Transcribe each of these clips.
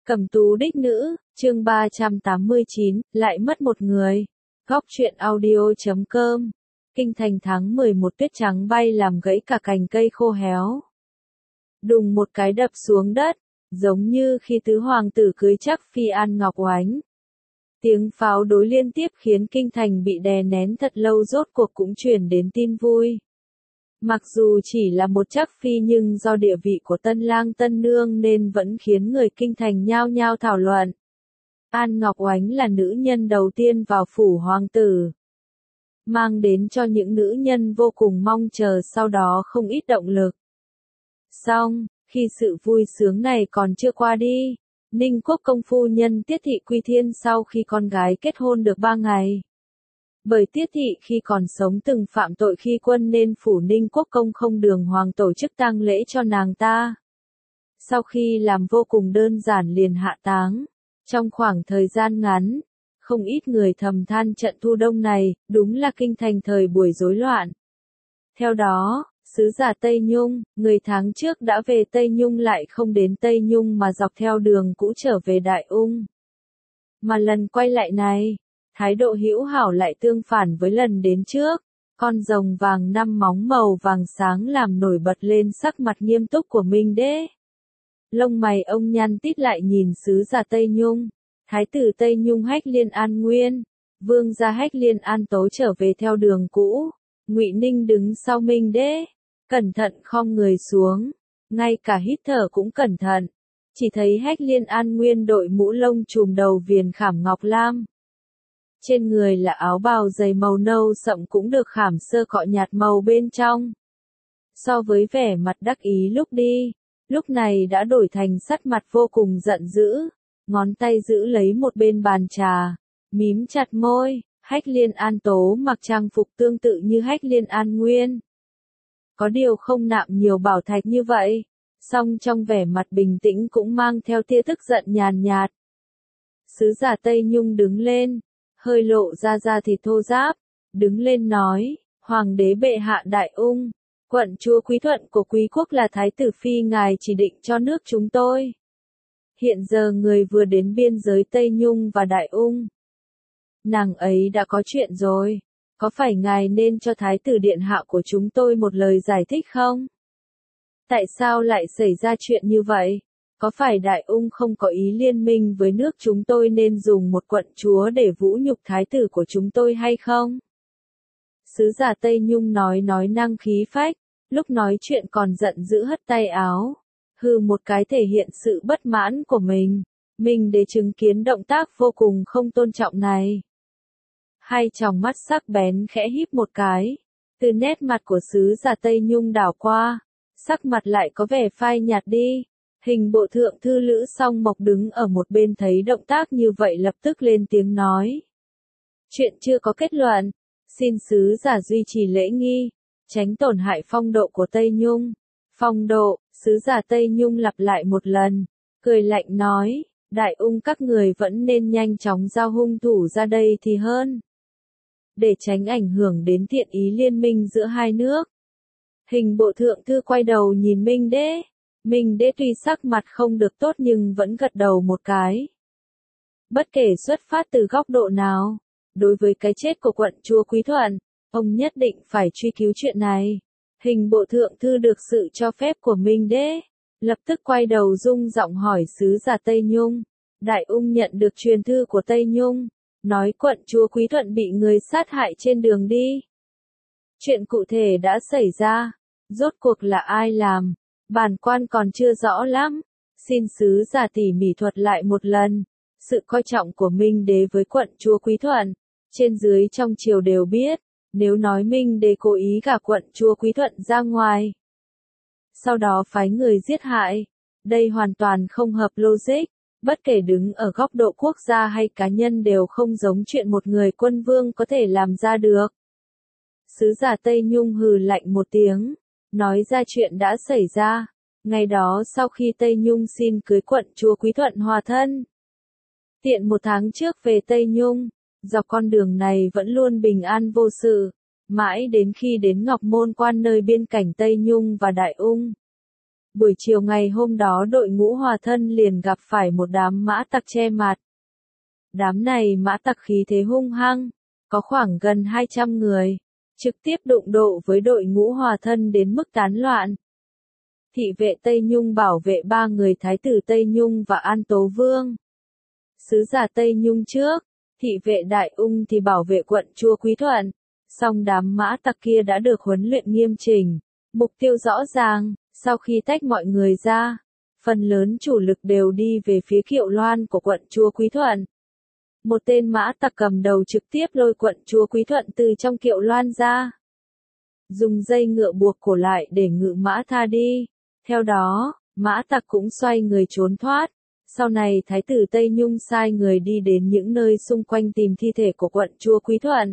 Cẩm tú đích nữ, chương 389, lại mất một người. Góc truyện audio.com. Kinh thành tháng 11 tuyết trắng bay làm gãy cả cành cây khô héo. Đùng một cái đập xuống đất, giống như khi tứ hoàng tử cưới chắc phi An Ngọc Oánh. Tiếng pháo đối liên tiếp khiến kinh thành bị đè nén thật lâu rốt cuộc cũng truyền đến tin vui. Mặc dù chỉ là một chắc phi nhưng do địa vị của tân lang tân nương nên vẫn khiến người kinh thành nhao nhao thảo luận. An Ngọc Oánh là nữ nhân đầu tiên vào phủ hoàng tử, mang đến cho những nữ nhân vô cùng mong chờ sau đó không ít động lực. Song, khi sự vui sướng này còn chưa qua đi, Ninh Quốc công phu nhân Tiết Thị quy thiên sau khi con gái kết hôn được 3 ngày. Bởi Tiết Thị khi còn sống từng phạm tội khi quân nên phủ Ninh Quốc công không đường hoàng tổ chức tang lễ cho nàng ta. Sau khi làm vô cùng đơn giản liền hạ táng. Trong khoảng thời gian ngắn, không ít người thầm than trận thu đông này, đúng là kinh thành thời buổi rối loạn. Theo đó, sứ giả Tây Nhung, người tháng trước đã về Tây Nhung lại không đến Tây Nhung mà dọc theo đường cũ trở về Đại Ung. Mà lần quay lại này, thái độ hữu hảo lại tương phản với lần đến trước, con rồng vàng 5 móng màu vàng sáng làm nổi bật lên sắc mặt nghiêm túc của Minh Đế. Lông mày ông nhăn tít lại nhìn sứ giả Tây Nhung, thái tử Tây Nhung Hách Liên An Nguyên, vương gia Hách Liên An Tố trở về theo đường cũ, Ngụy Ninh đứng sau Minh Đế, cẩn thận khom người xuống, ngay cả hít thở cũng cẩn thận, chỉ thấy Hách Liên An Nguyên đội mũ lông trùm đầu viền khảm ngọc lam. Trên người là áo bào dày màu nâu sậm cũng được khảm sơ cọ nhạt màu bên trong. So với vẻ mặt đắc ý lúc đi, lúc này đã đổi thành sắc mặt vô cùng giận dữ, ngón tay giữ lấy một bên bàn trà, mím chặt môi. Hách Liên An Tố mặc trang phục tương tự như Hách Liên An Nguyên. Có điều không nạm nhiều bảo thạch như vậy, song trong vẻ mặt bình tĩnh cũng mang theo tia tức giận nhàn nhạt. Sứ giả Tây Nhung đứng lên, hơi lộ ra thịt thô ráp, đứng lên nói, Hoàng đế bệ hạ Đại Ung, quận chúa Quý Thuận của Quý quốc là thái tử phi ngài chỉ định cho nước chúng tôi. Hiện giờ người vừa đến biên giới Tây Nhung và Đại Ung. Nàng ấy đã có chuyện rồi, có phải ngài nên cho thái tử điện hạ của chúng tôi một lời giải thích không? Tại sao lại xảy ra chuyện như vậy? Có phải Đại Ung không có ý liên minh với nước chúng tôi nên dùng một quận chúa để vũ nhục thái tử của chúng tôi hay không? Sứ giả Tây Nhung nói năng khí phách, lúc nói chuyện còn giận dữ hất tay áo, hừ một cái thể hiện sự bất mãn của mình. Mình để chứng kiến động tác vô cùng không tôn trọng này. Hai tròng mắt sắc bén khẽ híp một cái, từ nét mặt của sứ giả Tây Nhung đảo qua, sắc mặt lại có vẻ phai nhạt đi. Hình bộ thượng thư Lữ Song Mộc đứng ở một bên thấy động tác như vậy lập tức lên tiếng nói. Chuyện chưa có kết luận, xin sứ giả duy trì lễ nghi, tránh tổn hại phong độ của Tây Nhung. Phong độ, sứ giả Tây Nhung lặp lại một lần, cười lạnh nói, Đại Ung các người vẫn nên nhanh chóng giao hung thủ ra đây thì hơn. Để tránh ảnh hưởng đến thiện ý liên minh giữa hai nước. Hình bộ thượng thư quay đầu nhìn Minh Đế. Minh Đế tuy sắc mặt không được tốt nhưng vẫn gật đầu một cái. Bất kể xuất phát từ góc độ nào, đối với cái chết của quận chúa Quý Thuận, ông nhất định phải truy cứu chuyện này. Hình bộ thượng thư được sự cho phép của Minh Đế, lập tức quay đầu rung giọng hỏi sứ giả Tây Nhung. Đại Ung nhận được truyền thư của Tây Nhung, nói quận chúa Quý Thuận bị người sát hại trên đường đi. Chuyện cụ thể đã xảy ra, rốt cuộc là ai làm, bản quan còn chưa rõ lắm, xin sứ giả tỉ mỉ thuật lại một lần. Sự coi trọng của Minh Đế với quận chúa Quý Thuận, trên dưới trong triều đều biết, nếu nói Minh Đế cố ý gả quận chúa Quý Thuận ra ngoài, sau đó phái người giết hại, đây hoàn toàn không hợp logic. Bất kể đứng ở góc độ quốc gia hay cá nhân đều không giống chuyện một người quân vương có thể làm ra được. Sứ giả Tây Nhung hừ lạnh một tiếng, nói ra chuyện đã xảy ra. Ngày đó sau khi Tây Nhung xin cưới quận chúa Quý Thuận hòa thân, tiện 1 tháng trước về Tây Nhung, dọc con đường này vẫn luôn bình an vô sự, mãi đến khi đến Ngọc Môn Quan nơi biên cảnh Tây Nhung và Đại Ung. Buổi chiều ngày hôm đó đội ngũ Hòa Thân liền gặp phải một đám mã tặc che mặt. Đám này mã tặc khí thế hung hăng, có khoảng gần 200 người, trực tiếp đụng độ với đội ngũ Hòa Thân đến mức tán loạn. Thị vệ Tây Nhung bảo vệ 3 người thái tử Tây Nhung và An Tố Vương. Sứ giả Tây Nhung trước, thị vệ Đại Ung thì bảo vệ quận chúa Quý Thuận. Song đám mã tặc kia đã được huấn luyện nghiêm chỉnh, mục tiêu rõ ràng, sau khi tách mọi người ra, phần lớn chủ lực đều đi về phía Kiệu Loan của quận chúa Quý Thuận. Một tên mã tặc cầm đầu trực tiếp lôi quận chúa Quý Thuận từ trong Kiệu Loan ra. Dùng dây ngựa buộc cổ lại để ngự mã tha đi. Theo đó, mã tặc cũng xoay người trốn thoát. Sau này Thái tử Tây Nhung sai người đi đến những nơi xung quanh tìm thi thể của quận chúa Quý Thuận.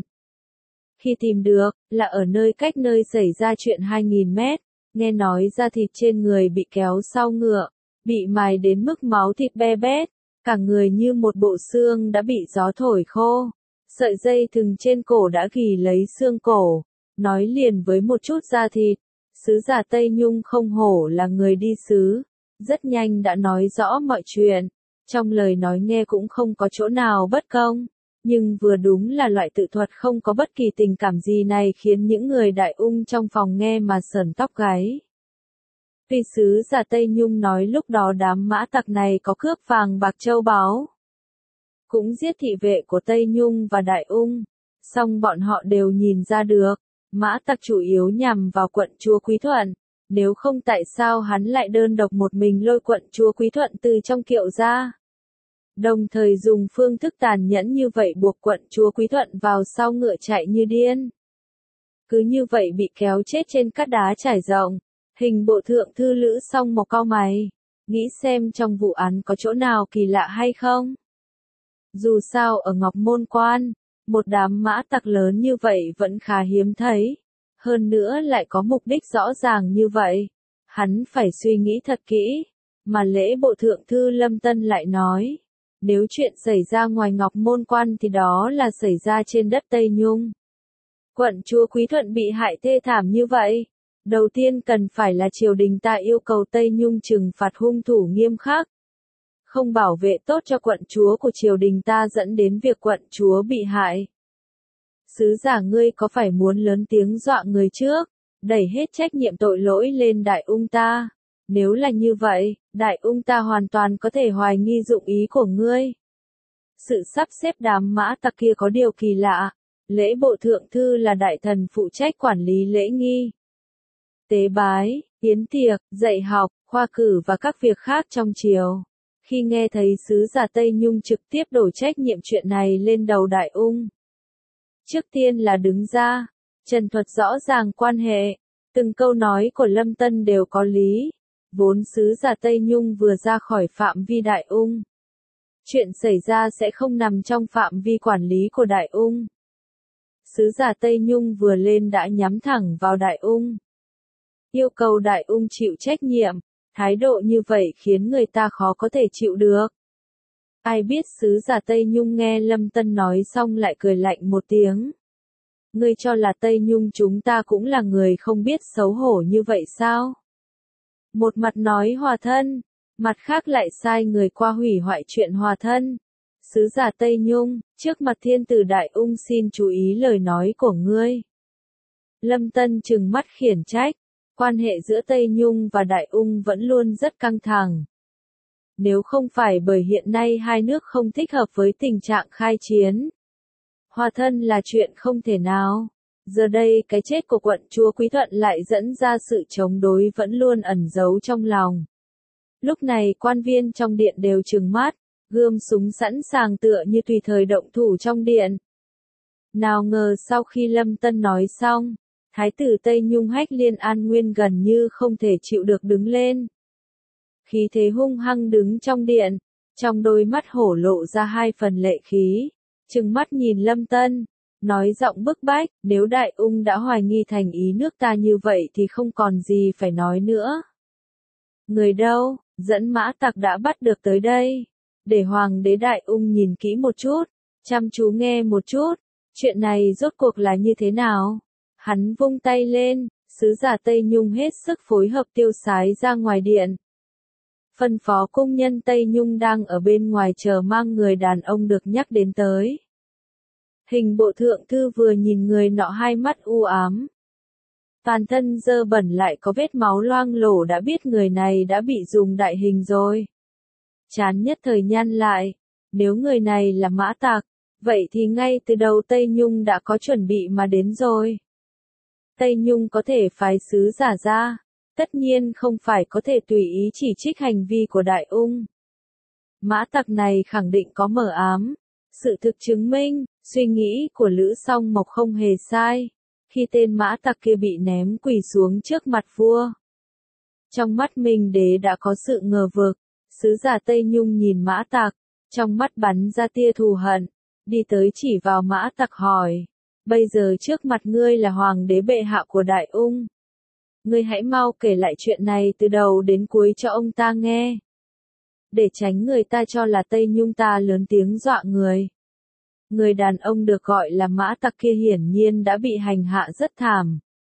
Khi tìm được, là ở nơi cách nơi xảy ra chuyện 2.000 mét, nghe nói da thịt trên người bị kéo sau ngựa, bị mài đến mức máu thịt be bét, cả người như một bộ xương đã bị gió thổi khô. Sợi dây thừng trên cổ đã ghì lấy xương cổ, nói liền với một chút da thịt. Sứ giả Tây Nhung không hổ là người đi sứ, rất nhanh đã nói rõ mọi chuyện, trong lời nói nghe cũng không có chỗ nào bất công, nhưng vừa đúng là loại tự thuật không có bất kỳ tình cảm gì này khiến những người Đại Ung trong phòng nghe mà sởn tóc gáy. Tuy sứ giả Tây Nhung nói lúc đó đám mã tặc này có cướp vàng bạc châu báu, cũng giết thị vệ của Tây Nhung và Đại Ung, song bọn họ đều nhìn ra được, mã tặc chủ yếu nhằm vào quận chúa Quý Thuận, nếu không tại sao hắn lại đơn độc một mình lôi quận chúa Quý Thuận từ trong kiệu ra. Đồng thời dùng phương thức tàn nhẫn như vậy buộc quận chúa Quý Thuận vào sau ngựa chạy như điên. Cứ như vậy bị kéo chết trên cát đá trải rộng, hình bộ thượng thư Lữ Song Mộc cau mày, nghĩ xem trong vụ án có chỗ nào kỳ lạ hay không. Dù sao ở Ngọc Môn Quan, một đám mã tặc lớn như vậy vẫn khá hiếm thấy, hơn nữa lại có mục đích rõ ràng như vậy, hắn phải suy nghĩ thật kỹ, mà lễ bộ thượng thư Lâm Tân lại nói, nếu chuyện xảy ra ngoài Ngọc Môn Quan thì đó là xảy ra trên đất Tây Nhung. Quận chúa Quý Thuận bị hại thê thảm như vậy, đầu tiên cần phải là triều đình ta yêu cầu Tây Nhung trừng phạt hung thủ nghiêm khắc. Không bảo vệ tốt cho quận chúa của triều đình ta dẫn đến việc quận chúa bị hại. Sứ giả ngươi có phải muốn lớn tiếng dọa người trước, đẩy hết trách nhiệm tội lỗi lên Đại Ung ta? Nếu là như vậy, Đại Ung ta hoàn toàn có thể hoài nghi dụng ý của ngươi. Sự sắp xếp đám mã tặc kia có điều kỳ lạ, lễ bộ thượng thư là đại thần phụ trách quản lý lễ nghi, tế bái, yến tiệc, dạy học, khoa cử và các việc khác trong triều. Khi nghe thấy sứ giả Tây Nhung trực tiếp đổ trách nhiệm chuyện này lên đầu Đại Ung. Trước tiên là đứng ra, trần thuật rõ ràng quan hệ, từng câu nói của Lâm Tân đều có lý, vốn sứ giả Tây Nhung vừa ra khỏi phạm vi Đại Ung. Chuyện xảy ra sẽ không nằm trong phạm vi quản lý của Đại Ung. Sứ giả Tây Nhung vừa lên đã nhắm thẳng vào Đại Ung. Yêu cầu Đại Ung chịu trách nhiệm, thái độ như vậy khiến người ta khó có thể chịu được. Ai biết sứ giả Tây Nhung nghe Lâm Tân nói xong lại cười lạnh một tiếng. Ngươi cho là Tây Nhung chúng ta cũng là người không biết xấu hổ như vậy sao? Một mặt nói hòa thân, mặt khác lại sai người qua hủy hoại chuyện hòa thân. Sứ giả Tây Nhung, trước mặt thiên tử Đại Ung xin chú ý lời nói của ngươi. Lâm Tân trừng mắt khiển trách, quan hệ giữa Tây Nhung và Đại Ung vẫn luôn rất căng thẳng. Nếu không phải bởi hiện nay hai nước không thích hợp với tình trạng khai chiến, hòa thân là chuyện không thể nào. Giờ đây cái chết của quận chúa Quý Thuận lại dẫn ra sự chống đối vẫn luôn ẩn giấu trong lòng. Lúc này quan viên trong điện đều trừng mắt, gươm súng sẵn sàng tựa như tùy thời động thủ trong điện. Nào ngờ sau khi Lâm Tân nói xong, Thái tử Tây Nhung Hách Liên An Nguyên gần như không thể chịu được đứng lên. Khí thế hung hăng đứng trong điện, trong đôi mắt hổ lộ ra hai phần lệ khí, trừng mắt nhìn Lâm Tân, nói giọng bức bách, nếu Đại Ung đã hoài nghi thành ý nước ta như vậy thì không còn gì phải nói nữa. Người đâu, dẫn mã tặc đã bắt được tới đây, để Hoàng đế Đại Ung nhìn kỹ một chút, chăm chú nghe một chút, chuyện này rốt cuộc là như thế nào? Hắn vung tay lên, Sứ giả Tây Nhung hết sức phối hợp tiêu sái ra ngoài điện. Phân phó cung nhân Tây Nhung đang ở bên ngoài chờ mang người đàn ông được nhắc đến tới. Hình bộ thượng thư vừa nhìn người nọ hai mắt u ám. Toàn thân dơ bẩn lại có vết máu loang lổ đã biết người này đã bị dùng đại hình rồi. Chán nhất thời nhăn lại, nếu người này là Mã Tặc, vậy thì ngay từ đầu Tây Nhung đã có chuẩn bị mà đến rồi. Tây Nhung có thể phái sứ giả ra, tất nhiên không phải có thể tùy ý chỉ trích hành vi của Đại Ung. Mã Tặc này khẳng định có mờ ám. Sự thực chứng minh, suy nghĩ của Lữ Song Mộc không hề sai, khi tên Mã Tặc kia bị ném quỳ xuống trước mặt vua. Trong mắt Minh Đế đã có sự ngờ vực, sứ giả Tây Nhung nhìn Mã Tặc, trong mắt bắn ra tia thù hận, đi tới chỉ vào Mã Tặc hỏi, bây giờ trước mặt ngươi là hoàng đế bệ hạ của Đại Ung. Ngươi hãy mau kể lại chuyện này từ đầu đến cuối cho ông ta nghe. Để tránh người ta cho là Tây Nhung ta lớn tiếng dọa người. Người đàn ông được gọi là Mã Tặc kia hiển nhiên đã bị hành hạ rất thảm.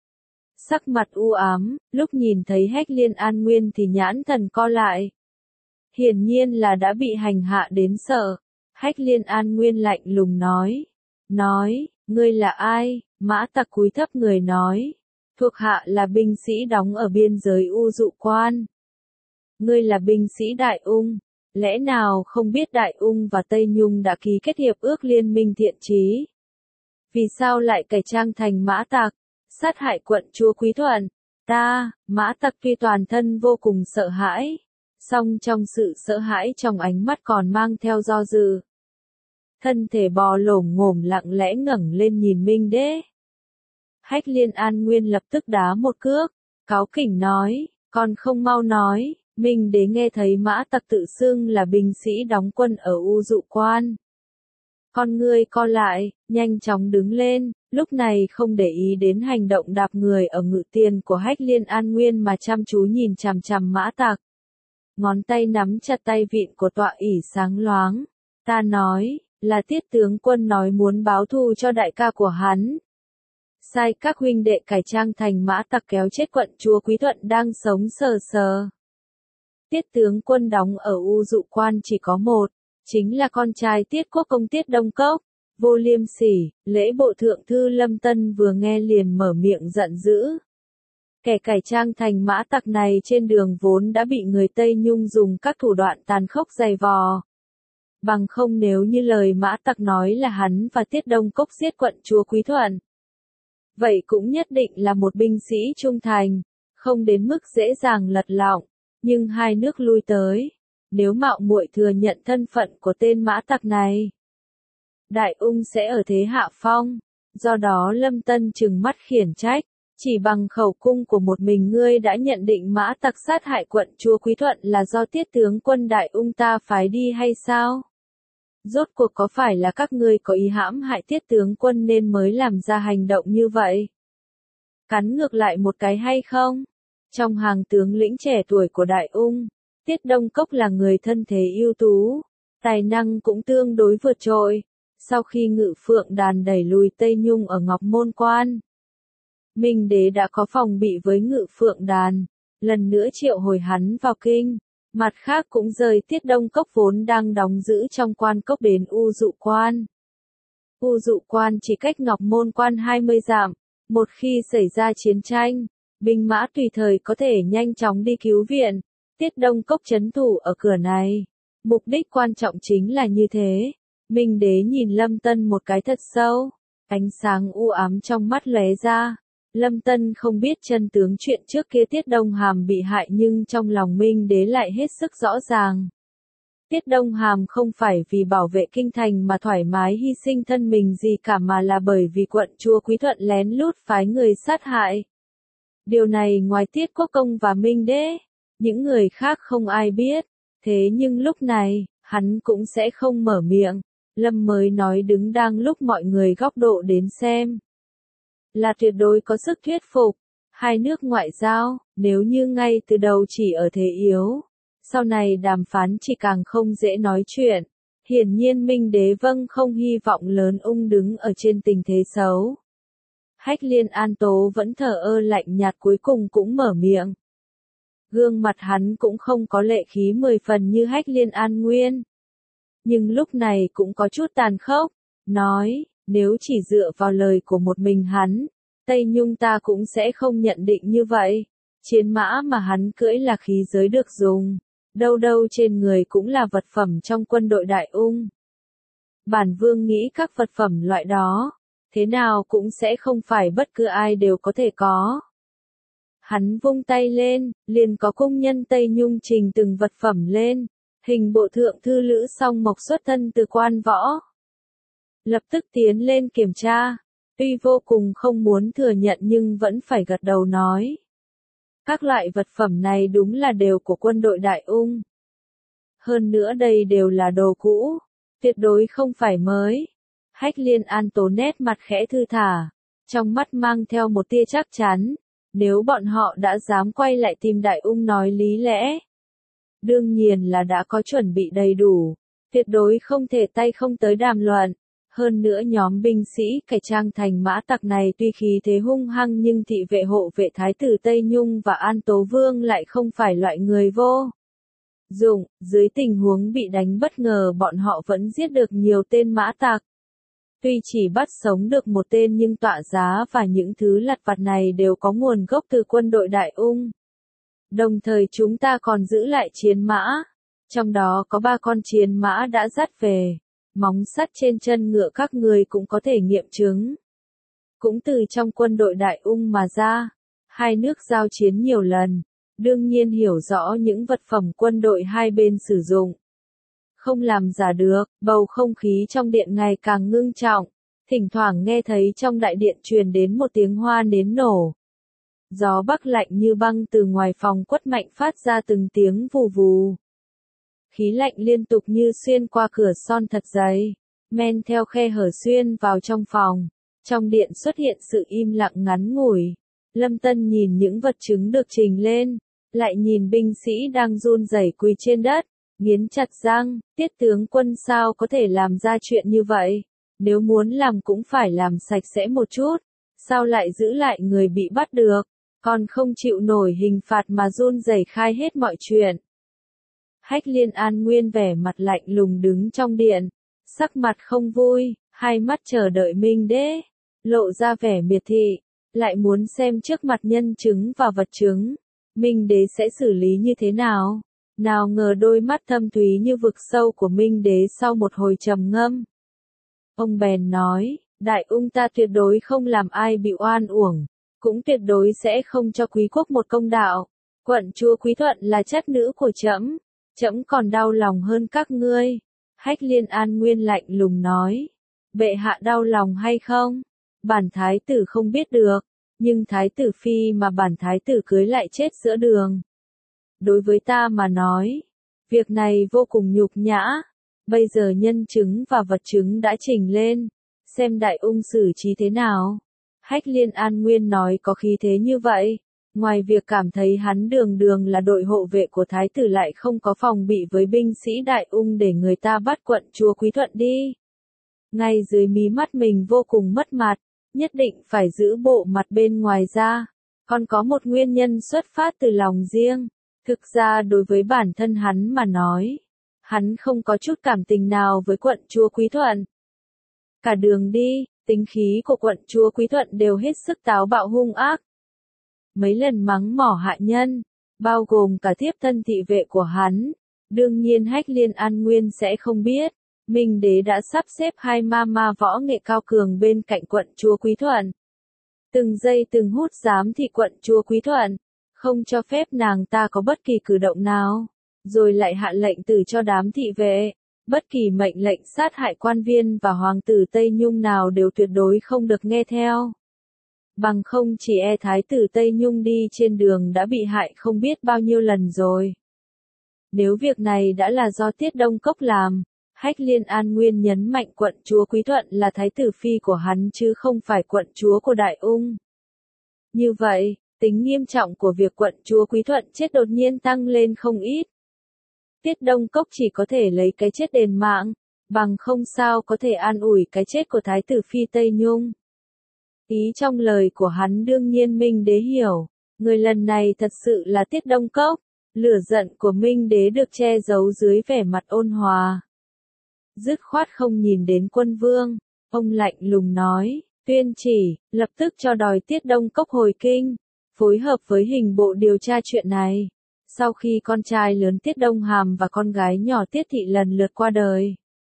Sắc mặt u ám, lúc nhìn thấy Hách Liên An Nguyên thì nhãn thần co lại. Hiển nhiên là đã bị hành hạ đến sợ. Hách Liên An Nguyên lạnh lùng nói, ngươi là ai? Mã Tặc cúi thấp người nói, thuộc hạ là binh sĩ đóng ở biên giới U Dụ Quan. Ngươi là binh sĩ Đại Ung, lẽ nào không biết Đại Ung và Tây Nhung đã ký kết hiệp ước liên minh thiện chí? Vì sao lại cải trang thành Mã Tặc, sát hại quận chúa Quý Thuận? Mã Tặc tuy toàn thân vô cùng sợ hãi, song trong sự sợ hãi trong ánh mắt còn mang theo do dự. Thân thể bò lổm ngổm lặng lẽ ngẩng lên nhìn Minh Đế. Hách Liên An Nguyên lập tức đá một cước, cáu kỉnh nói, còn không mau nói. Minh Đế nghe thấy Mã Tặc tự xưng là binh sĩ đóng quân ở U Dụ Quan. Con ngươi co lại, nhanh chóng đứng lên, lúc này không để ý đến hành động đạp người ở ngự tiền của Hách Liên An Nguyên mà chăm chú nhìn chằm chằm Mã Tặc. Ngón tay nắm chặt tay vịn của tọa ỷ sáng loáng. Ta nói, là Tiết tướng quân nói muốn báo thù cho đại ca của hắn. Sai các huynh đệ cải trang thành Mã Tặc kéo chết quận chúa Quý Thuận đang sống sờ sờ. Tiết tướng quân đóng ở U Dụ Quan chỉ có một, chính là con trai Tiết Quốc công Tiết Đông Cốc. Vô liêm sỉ, lễ bộ thượng thư Lâm Tân vừa nghe liền mở miệng giận dữ. Kẻ cải trang thành Mã Tặc này trên đường vốn đã bị người Tây Nhung dùng các thủ đoạn tàn khốc dày vò. Bằng không nếu như lời Mã Tặc nói là hắn và Tiết Đông Cốc giết quận chúa Quý Thuận, vậy cũng nhất định là một binh sĩ trung thành, không đến mức dễ dàng lật lọng. Nhưng hai nước lui tới, nếu mạo muội thừa nhận thân phận của tên Mã Tặc này, Đại Ung sẽ ở thế hạ phong. Do đó Lâm Tân trừng mắt khiển trách, chỉ bằng khẩu cung của một mình ngươi đã nhận định Mã Tặc sát hại quận chúa Quý Thuận là do Tiết tướng quân Đại Ung ta phái đi hay sao? Rốt cuộc có phải là các ngươi có ý hãm hại Tiết tướng quân nên mới làm ra hành động như vậy? Cắn ngược lại một cái hay không? Trong hàng tướng lĩnh trẻ tuổi của Đại Ung, Tiết Đông Cốc là người thân thế ưu tú, tài năng cũng tương đối vượt trội. Sau khi Ngự Phượng Đàn đẩy lùi Tây Nhung ở Ngọc Môn Quan, Minh Đế đã có phòng bị với Ngự Phượng Đàn, lần nữa triệu hồi hắn vào kinh. Mặt khác cũng rời Tiết Đông Cốc vốn đang đóng giữ trong quan cốc đến U Dụ Quan. U Dụ Quan chỉ cách Ngọc Môn Quan 20 dặm, một khi xảy ra chiến tranh, binh mã tùy thời có thể nhanh chóng đi cứu viện. Tiết Đông Cốc trấn thủ ở cửa này. Mục đích quan trọng chính là như thế. Minh Đế nhìn Lâm Tân một cái thật sâu, ánh sáng u ám trong mắt lóe ra. Lâm Tân không biết chân tướng chuyện trước kia Tiết Đông Hàm bị hại nhưng trong lòng Minh Đế lại hết sức rõ ràng. Tiết Đông Hàm không phải vì bảo vệ kinh thành mà thoải mái hy sinh thân mình gì cả mà là bởi vì quận chúa Quý Thuận lén lút phái người sát hại. Điều này ngoài Tiết Quốc công và Minh Đế, những người khác không ai biết, thế nhưng lúc này, hắn cũng sẽ không mở miệng. Lâm mới nói đứng đang lúc mọi người góc độ đến xem, là tuyệt đối có sức thuyết phục. Hai nước ngoại giao, nếu như ngay từ đầu chỉ ở thế yếu, sau này đàm phán chỉ càng không dễ nói chuyện. Hiển nhiên Minh Đế không hy vọng lớn Ung đứng ở trên tình thế xấu. Hách Liên An Tố vẫn thờ ơ lạnh nhạt cuối cùng cũng mở miệng. Gương mặt hắn cũng không có lệ khí 10 phần như Hách Liên An Nguyên. Nhưng lúc này cũng có chút tàn khốc, nói, nếu chỉ dựa vào lời của một mình hắn, Tây Nhung ta cũng sẽ không nhận định như vậy. Chiến mã mà hắn cưỡi là khí giới được dùng, đâu đâu trên người cũng là vật phẩm trong quân đội Đại Ung. Bản vương nghĩ các vật phẩm loại đó, thế nào cũng sẽ không phải bất cứ ai đều có thể có. Hắn vung tay lên, liền có công nhân Tây Nhung trình từng vật phẩm lên, hình bộ thượng thư Lữ Song Mộc xuất thân từ quan võ. Lập tức tiến lên kiểm tra, tuy vô cùng không muốn thừa nhận nhưng vẫn phải gật đầu nói. Các loại vật phẩm này đúng là đều của quân đội Đại Ung. Hơn nữa đây đều là đồ cũ, tuyệt đối không phải mới. Hách Liên An Tố nét mặt khẽ thư thả, trong mắt mang theo một tia chắc chắn, nếu bọn họ đã dám quay lại tìm Đại Ung nói lý lẽ. Đương nhiên là đã có chuẩn bị đầy đủ, tuyệt đối không thể tay không tới đàm luận. Hơn nữa nhóm binh sĩ cải trang thành mã tặc này tuy khí thế hung hăng nhưng thị vệ hộ vệ thái tử Tây Nhung và An Tố Vương lại không phải loại người vô dụng, dưới tình huống bị đánh bất ngờ bọn họ vẫn giết được nhiều tên mã tặc. Tuy chỉ bắt sống được một tên nhưng tọa giá và những thứ lặt vặt này đều có nguồn gốc từ quân đội Đại Ung. Đồng thời chúng ta còn giữ lại chiến mã, trong đó có 3 con chiến mã đã dắt về. Móng sắt trên chân ngựa các người cũng có thể nghiệm chứng. Cũng từ trong quân đội Đại Ung mà ra, hai nước giao chiến nhiều lần, đương nhiên hiểu rõ những vật phẩm quân đội hai bên sử dụng. Không làm giả được, bầu không khí trong điện ngày càng ngưng trọng, thỉnh thoảng nghe thấy trong đại điện truyền đến một tiếng hoa nến nổ. Gió bắc lạnh như băng từ ngoài phòng quất mạnh phát ra từng tiếng vù vù. Khí lạnh liên tục như xuyên qua cửa son thật dày, men theo khe hở xuyên vào trong phòng. Trong điện xuất hiện sự im lặng ngắn ngủi. Lâm Tân nhìn những vật chứng được trình lên, lại nhìn binh sĩ đang run rẩy quỳ trên đất, nghiến chặt răng, Tiết tướng quân sao có thể làm ra chuyện như vậy? Nếu muốn làm cũng phải làm sạch sẽ một chút, sao lại giữ lại người bị bắt được, còn không chịu nổi hình phạt mà run rẩy khai hết mọi chuyện. Hách Liên An Nguyên vẻ mặt lạnh lùng đứng trong điện, sắc mặt không vui, hai mắt chờ đợi Minh Đế, lộ ra vẻ miệt thị, lại muốn xem trước mặt nhân chứng và vật chứng, Minh Đế sẽ xử lý như thế nào. Nào ngờ đôi mắt thâm thúy như vực sâu của Minh Đế sau một hồi trầm ngâm. Ông bèn nói, Đại Ung ta tuyệt đối không làm ai bị oan uổng, cũng tuyệt đối sẽ không cho quý quốc một công đạo. Quận chúa Quý Thuận là chất nữ của trẫm, trẫm còn đau lòng hơn các ngươi. Hách Liên An Nguyên lạnh lùng nói, bệ hạ đau lòng hay không? Bản thái tử không biết được, nhưng thái tử phi mà bản thái tử cưới lại chết giữa đường. Đối với ta mà nói, việc này vô cùng nhục nhã. Bây giờ nhân chứng và vật chứng đã trình lên, xem Đại Ung xử trí thế nào. Hách Liên An Nguyên nói có khí thế như vậy, ngoài việc cảm thấy hắn đường đường là đội hộ vệ của thái tử lại không có phòng bị với binh sĩ Đại Ung để người ta bắt quận chúa Quý Thuận đi. Ngay dưới mí mắt mình vô cùng mất mặt, nhất định phải giữ bộ mặt bên ngoài ra, còn có một nguyên nhân xuất phát từ lòng riêng. Thực ra đối với bản thân hắn mà nói, hắn không có chút cảm tình nào với quận chúa Quý Thuận. Cả đường đi, tính khí của quận chúa Quý Thuận đều hết sức táo bạo hung ác. Mấy lần mắng mỏ hạ nhân, bao gồm cả thiếp thân thị vệ của hắn. Đương nhiên Hách Liên An Nguyên sẽ không biết, Minh Đế đã sắp xếp hai ma võ nghệ cao cường bên cạnh quận chúa Quý Thuận. Từng giây từng hút giám thị quận chúa Quý Thuận, không cho phép nàng ta có bất kỳ cử động nào, rồi lại hạ lệnh tử cho đám thị vệ, bất kỳ mệnh lệnh sát hại quan viên và hoàng tử Tây Nhung nào đều tuyệt đối không được nghe theo. Bằng không chỉ e thái tử Tây Nhung đi trên đường đã bị hại không biết bao nhiêu lần rồi. Nếu việc này đã là do Tiết Đông Cốc làm, Hách Liên An Nguyên nhấn mạnh quận chúa Quý Thuận là thái tử phi của hắn chứ không phải quận chúa của Đại Ung. Như vậy, tính nghiêm trọng của việc quận chúa Quý Thuận chết đột nhiên tăng lên không ít. Tiết Đông Cốc chỉ có thể lấy cái chết đền mạng, bằng không sao có thể an ủi cái chết của thái tử phi Tây Nhung. Ý trong lời của hắn đương nhiên Minh Đế hiểu, người lần này thật sự là Tiết Đông Cốc. Lửa giận của Minh Đế được che giấu dưới vẻ mặt ôn hòa. Dứt khoát không nhìn đến Quân Vương, ông lạnh lùng nói, tuyên chỉ, lập tức cho đòi Tiết Đông Cốc hồi kinh, phối hợp với hình bộ điều tra chuyện này. Sau khi con trai lớn Tiết Đông Hàm và con gái nhỏ Tiết Thị lần lượt qua đời,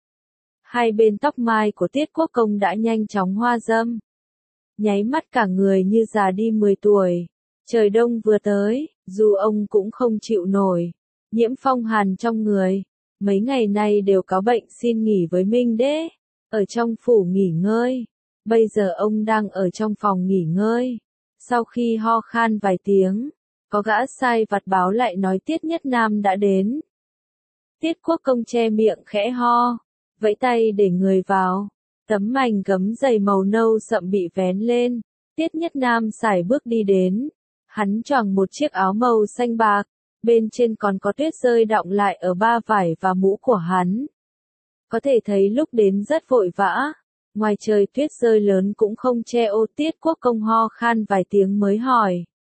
hai bên tóc mai của Tiết Quốc Công đã nhanh chóng hoa râm. Nháy mắt cả người như già đi 10 tuổi. Trời đông vừa tới, dù ông cũng không chịu nổi. Nhiễm phong hàn trong người. Mấy ngày nay đều có bệnh xin nghỉ với Minh Đế. Ở trong phủ nghỉ ngơi. Bây giờ ông đang ở trong phòng nghỉ ngơi. Sau khi ho khan vài tiếng, có gã sai vặt báo lại nói Tiết Nhất Nam đã đến. Tiết Quốc Công che miệng khẽ ho, vẫy tay để người vào. Tấm mành gấm dày màu nâu sậm bị vén lên. Tiết Nhất Nam sải bước đi đến. Hắn choàng một chiếc áo màu xanh bạc, bên trên còn có tuyết rơi đọng lại ở ba vải và mũ của hắn. Có thể thấy lúc đến rất vội vã, ngoài trời tuyết rơi lớn cũng không che ô. Tiết Quốc Công ho khan vài tiếng mới hỏi.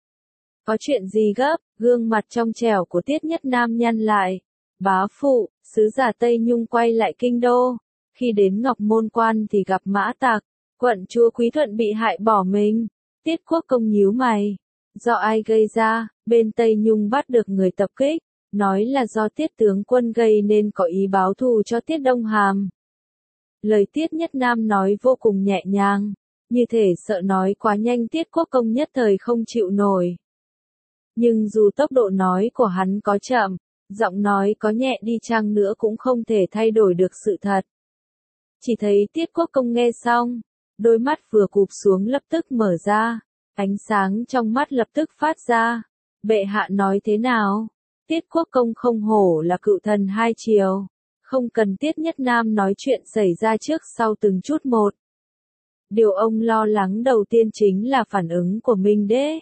Có chuyện gì gấp? Gương mặt trong trẻo của Tiết Nhất Nam nhăn lại. Bá phụ, sứ giả Tây Nhung quay lại kinh đô. Khi đến Ngọc Môn Quan thì gặp Mã Tặc, quận chúa Quý Thuận bị hại bỏ mình. Tiết Quốc Công nhíu mày. Do ai gây ra? Bên Tây Nhung bắt được người tập kích, nói là do Tiết tướng quân gây nên có ý báo thù cho Tiết Đông Hàm. Lời Tiết Nhất Nam nói vô cùng nhẹ nhàng, như thể sợ nói quá nhanh Tiết Quốc Công nhất thời không chịu nổi. Nhưng dù tốc độ nói của hắn có chậm, giọng nói có nhẹ đi chăng nữa cũng không thể thay đổi được sự thật. Chỉ thấy Tiết Quốc Công nghe xong, đôi mắt vừa cụp xuống lập tức mở ra, ánh sáng trong mắt lập tức phát ra. Bệ hạ nói thế nào? Tiết Quốc Công không hổ là cựu thần hai triều, không cần Tiết Nhất Nam nói chuyện xảy ra trước sau từng chút một. Điều ông lo lắng đầu tiên chính là phản ứng của Minh Đế.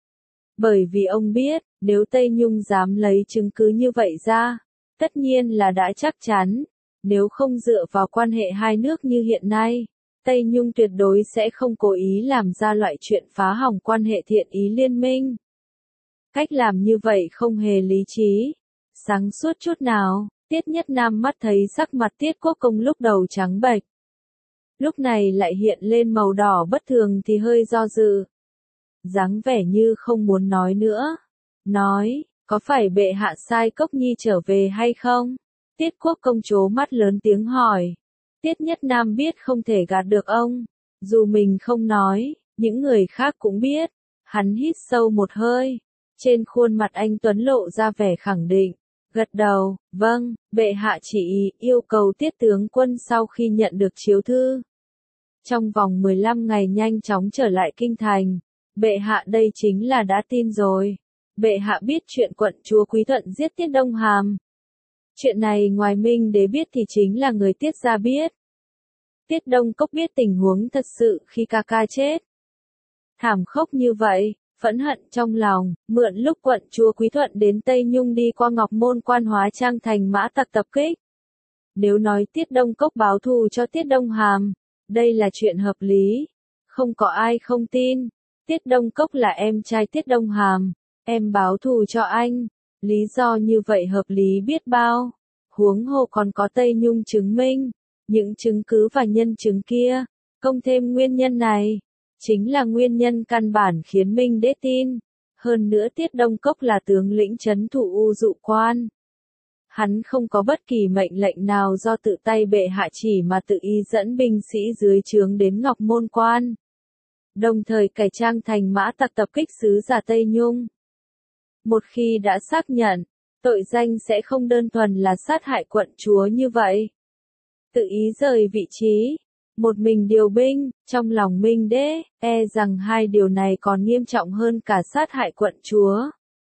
Bởi vì ông biết, nếu Tây Nhung dám lấy chứng cứ như vậy ra, tất nhiên là đã chắc chắn. Nếu không dựa vào quan hệ hai nước như hiện nay, Tây Nhung tuyệt đối sẽ không cố ý làm ra loại chuyện phá hỏng quan hệ thiện ý liên minh. Cách làm như vậy không hề lý trí, sáng suốt chút nào. Tiết Nhất Nam mắt thấy sắc mặt Tiết Quốc Công lúc đầu trắng bệch, lúc này lại hiện lên màu đỏ bất thường thì hơi do dự. Dáng vẻ như không muốn nói nữa. Nói, có phải bệ hạ sai Cốc Nhi trở về hay không? Tiết Quốc Công trố mắt lớn tiếng hỏi. Tiết Nhất Nam biết không thể gạt được ông. Dù mình không nói, những người khác cũng biết. Hắn hít sâu một hơi. Trên khuôn mặt anh Tuấn lộ ra vẻ khẳng định. Gật đầu, vâng, bệ hạ chỉ yêu cầu Tiết tướng quân sau khi nhận được chiếu thư. Trong vòng 15 ngày nhanh chóng trở lại kinh thành. Bệ hạ đây chính là đã tin rồi. Bệ hạ biết chuyện quận chúa Quý Thuận giết Tiết Đông Hàm. Chuyện này ngoài Minh Đế biết thì chính là người Tiết gia biết. Tiết Đông Cốc biết tình huống thật sự khi ca ca chết. Thảm khốc như vậy, phẫn hận trong lòng, mượn lúc quận chúa Quý Thuận đến Tây Nhung đi qua Ngọc Môn Quan hóa trang thành Mã Tặc tập kích. Nếu nói Tiết Đông Cốc báo thù cho Tiết Đông Hàm, đây là chuyện hợp lý. Không có ai không tin. Tiết Đông Cốc là em trai Tiết Đông Hàm. Em báo thù cho anh. Lý do như vậy hợp lý biết bao. Huống hồ còn có Tây Nhung chứng minh. Những chứng cứ và nhân chứng kia. Công thêm nguyên nhân này. Chính là nguyên nhân căn bản khiến Minh Đế tin. Hơn nữa Tiết Đông Cốc là tướng lĩnh trấn thủ U Dụ Quan. Hắn không có bất kỳ mệnh lệnh nào do tự tay bệ hạ chỉ mà tự ý dẫn binh sĩ dưới trướng đến Ngọc Môn Quan. Đồng thời cải trang thành Mã Tặc tập kích sứ giả Tây Nhung. Một khi đã xác nhận, tội danh sẽ không đơn thuần là sát hại quận chúa như vậy. Tự ý rời vị trí, một mình điều binh, trong lòng Minh Đế, rằng hai điều này còn nghiêm trọng hơn cả sát hại quận chúa.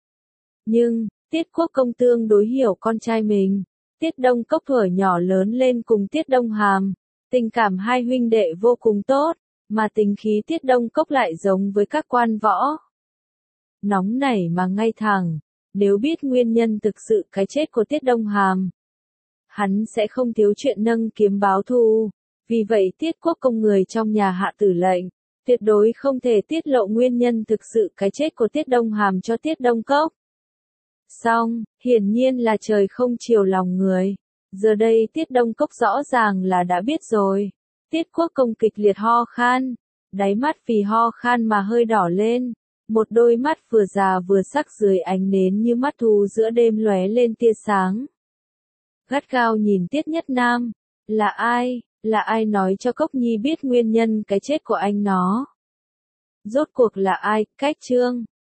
Nhưng, Tiết Quốc Công tương đối hiểu con trai mình. Tiết Đông Cốc thuở nhỏ lớn lên cùng Tiết Đông Hàm. Tình cảm hai huynh đệ vô cùng tốt, mà tính khí Tiết Đông Cốc lại giống với các quan võ. Nóng nảy mà ngay thẳng, nếu biết nguyên nhân thực sự cái chết của Tiết Đông Hàm, hắn sẽ không thiếu chuyện nâng kiếm báo thù. Vì vậy Tiết Quốc Công người trong nhà hạ tử lệnh, Tuyệt đối không thể tiết lộ nguyên nhân thực sự cái chết của Tiết Đông Hàm cho Tiết Đông Cốc. Xong, hiển nhiên là trời không chiều lòng người. Giờ đây Tiết Đông Cốc rõ ràng là đã biết rồi. Tiết Quốc Công kịch liệt ho khan, đáy mắt vì ho khan mà hơi đỏ lên. Một đôi mắt vừa già vừa sắc dưới ánh nến như mắt thú giữa đêm lóe lên tia sáng. Gắt gao nhìn Tiết Nhất Nam. Là ai? Là ai nói cho Cốc Nhi biết nguyên nhân cái chết của anh nó? Rốt cuộc là ai? Cách Trương